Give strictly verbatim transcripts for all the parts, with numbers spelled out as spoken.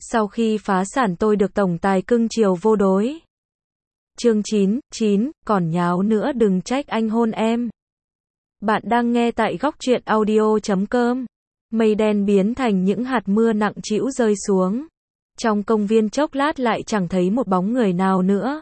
Sau khi phá sản tôi được tổng tài cưng chiều vô đối. Chương chín, chín, còn nháo nữa đừng trách anh hôn em. Bạn đang nghe tại góc truyện audio chấm com. Mây đen biến thành những hạt mưa nặng trĩu rơi xuống. Trong công viên chốc lát lại chẳng thấy một bóng người nào nữa.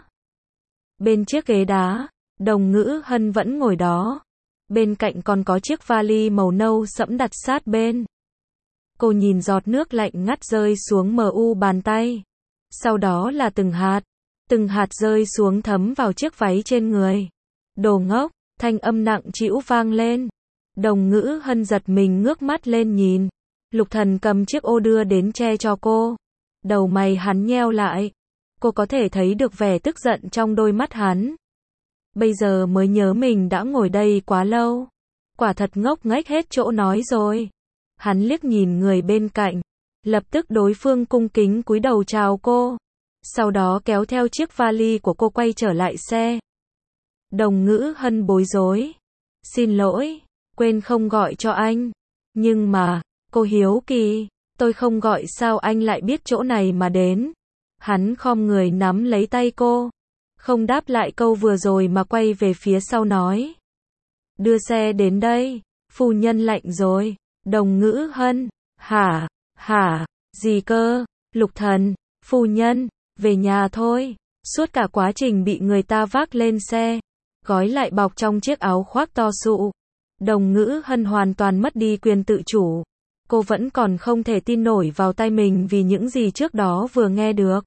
Bên chiếc ghế đá, Đồng Ngữ Hân vẫn ngồi đó. Bên cạnh còn có chiếc vali màu nâu sẫm đặt sát bên. Cô nhìn giọt nước lạnh ngắt rơi xuống mờ u bàn tay. Sau đó là từng hạt, từng hạt rơi xuống thấm vào chiếc váy trên người. Đồ ngốc, thanh âm nặng trĩu vang lên. Đồng Ngữ Hân giật mình ngước mắt lên nhìn. Lục Thần cầm chiếc ô đưa đến che cho cô. Đầu mày hắn nheo lại. Cô có thể thấy được vẻ tức giận trong đôi mắt hắn. Bây giờ mới nhớ mình đã ngồi đây quá lâu. Quả thật ngốc nghếch hết chỗ nói rồi. Hắn liếc nhìn người bên cạnh. Lập tức đối phương cung kính cúi đầu chào cô. Sau đó kéo theo chiếc vali của cô quay trở lại xe. Đồng Ngữ Hân bối rối. Xin lỗi, quên không gọi cho anh. Nhưng mà, cô hiếu kỳ, tôi không gọi sao anh lại biết chỗ này mà đến. Hắn khom người nắm lấy tay cô. Không đáp lại câu vừa rồi mà quay về phía sau nói. Đưa xe đến đây, phu nhân lạnh rồi. Đồng Ngữ Hân, hả, hả, gì cơ, Lục Thần, phu nhân, về nhà thôi. Suốt cả quá trình bị người ta vác lên xe, gói lại bọc trong chiếc áo khoác to sụ. Đồng Ngữ Hân hoàn toàn mất đi quyền tự chủ. Cô vẫn còn không thể tin nổi vào tai mình vì những gì trước đó vừa nghe được.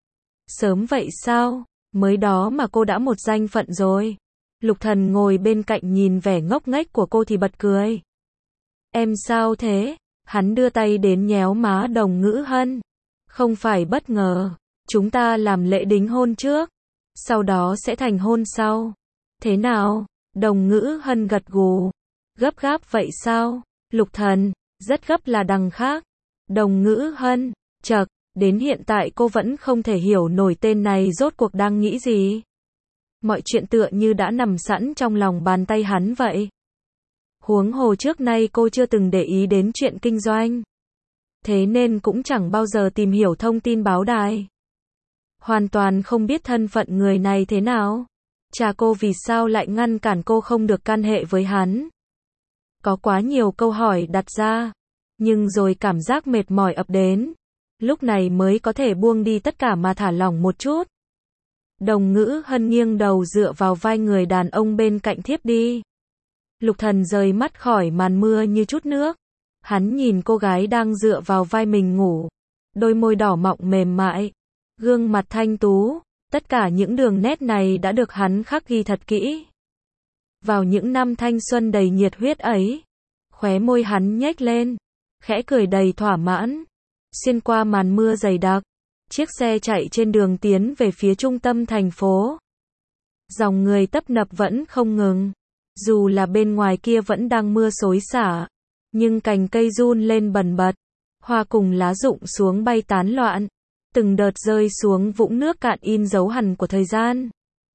Sớm vậy sao, mới đó mà cô đã một danh phận rồi. Lục Thần ngồi bên cạnh nhìn vẻ ngốc nghếch của cô thì bật cười. Em sao thế? Hắn đưa tay đến nhéo má Đồng Ngữ Hân. Không phải bất ngờ, chúng ta làm lễ đính hôn trước, sau đó sẽ thành hôn sau. Thế nào? Đồng Ngữ Hân gật gù. Gấp gáp vậy sao? Lục Thần, rất gấp là đằng khác. Đồng Ngữ Hân, chậc, đến hiện tại cô vẫn không thể hiểu nổi tên này rốt cuộc đang nghĩ gì. Mọi chuyện tựa như đã nằm sẵn trong lòng bàn tay hắn vậy. Huống hồ trước nay cô chưa từng để ý đến chuyện kinh doanh. Thế nên cũng chẳng bao giờ tìm hiểu thông tin báo đài. Hoàn toàn không biết thân phận người này thế nào. Cha cô vì sao lại ngăn cản cô không được can hệ với hắn. Có quá nhiều câu hỏi đặt ra. Nhưng rồi cảm giác mệt mỏi ập đến. Lúc này mới có thể buông đi tất cả mà thả lỏng một chút. Đồng Ngữ Hân nghiêng đầu dựa vào vai người đàn ông bên cạnh thiếp đi. Lục Thần rời mắt khỏi màn mưa như chút nước. Hắn nhìn cô gái đang dựa vào vai mình ngủ. Đôi môi đỏ mọng mềm mại. Gương mặt thanh tú. Tất cả những đường nét này đã được hắn khắc ghi thật kỹ. Vào những năm thanh xuân đầy nhiệt huyết ấy. Khóe môi hắn nhếch lên. Khẽ cười đầy thỏa mãn. Xuyên qua màn mưa dày đặc. Chiếc xe chạy trên đường tiến về phía trung tâm thành phố. Dòng người tấp nập vẫn không ngừng. Dù là bên ngoài kia vẫn đang mưa xối xả. Nhưng cành cây run lên bần bật. Hoa cùng lá rụng xuống bay tán loạn. Từng đợt rơi xuống vũng nước cạn in dấu hằn của thời gian.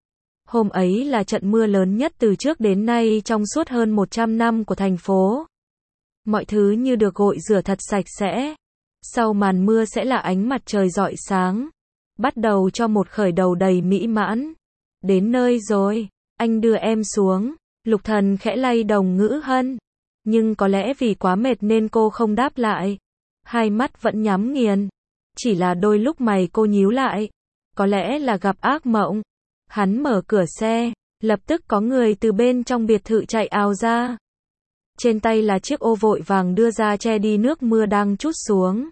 Hôm ấy là trận mưa lớn nhất từ trước đến nay trong suốt hơn một trăm năm của thành phố. Mọi thứ như được gội rửa thật sạch sẽ. Sau màn mưa sẽ là ánh mặt trời rọi sáng. Bắt đầu cho một khởi đầu đầy mỹ mãn. Đến nơi rồi, anh đưa em xuống. Lục Thần khẽ lay Đồng Ngữ Hân. Nhưng có lẽ vì quá mệt nên cô không đáp lại. Hai mắt vẫn nhắm nghiền. Chỉ là đôi lúc mày cô nhíu lại. Có lẽ là gặp ác mộng. Hắn mở cửa xe. Lập tức có người từ bên trong biệt thự chạy ào ra. Trên tay là chiếc ô vội vàng đưa ra che đi nước mưa đang trút xuống.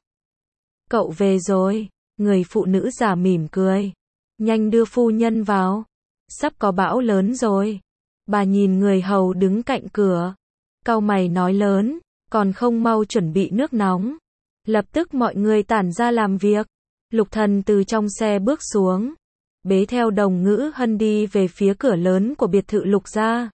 Cậu về rồi. Người phụ nữ giả mỉm cười. Nhanh đưa phu nhân vào. Sắp có bão lớn rồi. Bà nhìn người hầu đứng cạnh cửa. Cau mày nói lớn. Còn không mau chuẩn bị nước nóng. Lập tức mọi người tản ra làm việc. Lục Thần từ trong xe bước xuống. Bế theo Đồng Ngữ Hân đi về phía cửa lớn của biệt thự Lục gia.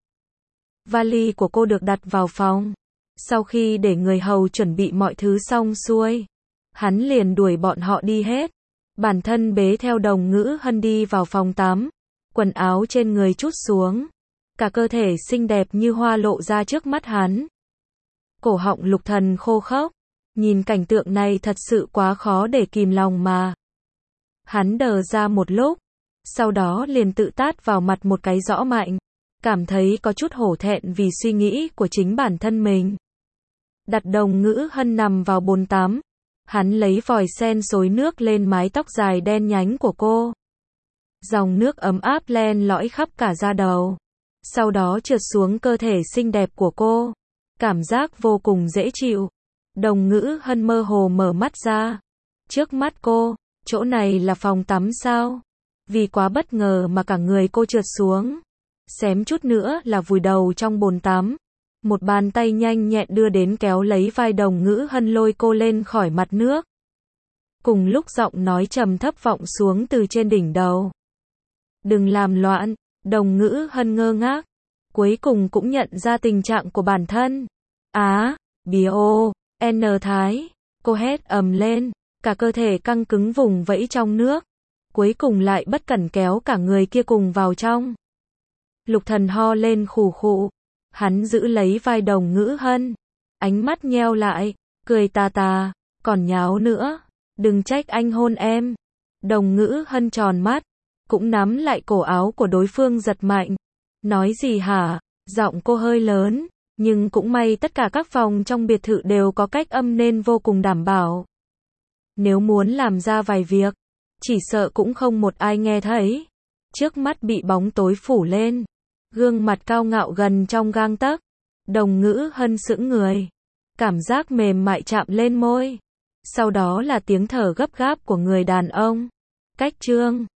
Vali của cô được đặt vào phòng. Sau khi để người hầu chuẩn bị mọi thứ xong xuôi, hắn liền đuổi bọn họ đi hết. Bản thân bế theo Đồng Ngữ Hân đi vào phòng tắm. Quần áo trên người trút xuống. Cả cơ thể xinh đẹp như hoa lộ ra trước mắt hắn. Cổ họng Lục Thần khô khốc. Nhìn cảnh tượng này thật sự quá khó để kìm lòng mà. Hắn đờ ra một lúc, sau đó liền tự tát vào mặt một cái rõ mạnh, cảm thấy có chút hổ thẹn vì suy nghĩ của chính bản thân mình. Đặt Đồng Ngữ Hân nằm vào bồn tắm, hắn lấy vòi sen xối nước lên mái tóc dài đen nhánh của cô. Dòng nước ấm áp len lỏi khắp cả da đầu, sau đó trượt xuống cơ thể xinh đẹp của cô. Cảm giác vô cùng dễ chịu. Đồng Ngữ Hân mơ hồ mở mắt ra. Trước mắt cô, chỗ này là phòng tắm sao? Vì quá bất ngờ mà cả người cô trượt xuống, xém chút nữa là vùi đầu trong bồn tắm. Một bàn tay nhanh nhẹn đưa đến kéo lấy vai Đồng Ngữ Hân lôi cô lên khỏi mặt nước. Cùng lúc giọng nói trầm thấp vọng xuống từ trên đỉnh đầu. Đừng làm loạn. Đồng Ngữ Hân ngơ ngác, cuối cùng cũng nhận ra tình trạng của bản thân. Á, bìa ô, N Thái, cô hét ầm lên, cả cơ thể căng cứng vùng vẫy trong nước, cuối cùng lại bất cẩn kéo cả người kia cùng vào trong. Lục Thần ho lên khù khụ, hắn giữ lấy vai Đồng Ngữ Hân, ánh mắt nheo lại, cười tà tà, còn nháo nữa, đừng trách anh hôn em. Đồng Ngữ Hân tròn mắt, cũng nắm lại cổ áo của đối phương giật mạnh. Nói gì hả? Giọng cô hơi lớn, nhưng cũng may tất cả các phòng trong biệt thự đều có cách âm nên vô cùng đảm bảo. Nếu muốn làm ra vài việc, chỉ sợ cũng không một ai nghe thấy. Trước mắt bị bóng tối phủ lên, gương mặt cao ngạo gần trong gang tấc. Đồng Ngữ Hân sững người, cảm giác mềm mại chạm lên môi. Sau đó là tiếng thở gấp gáp của người đàn ông. Cách chương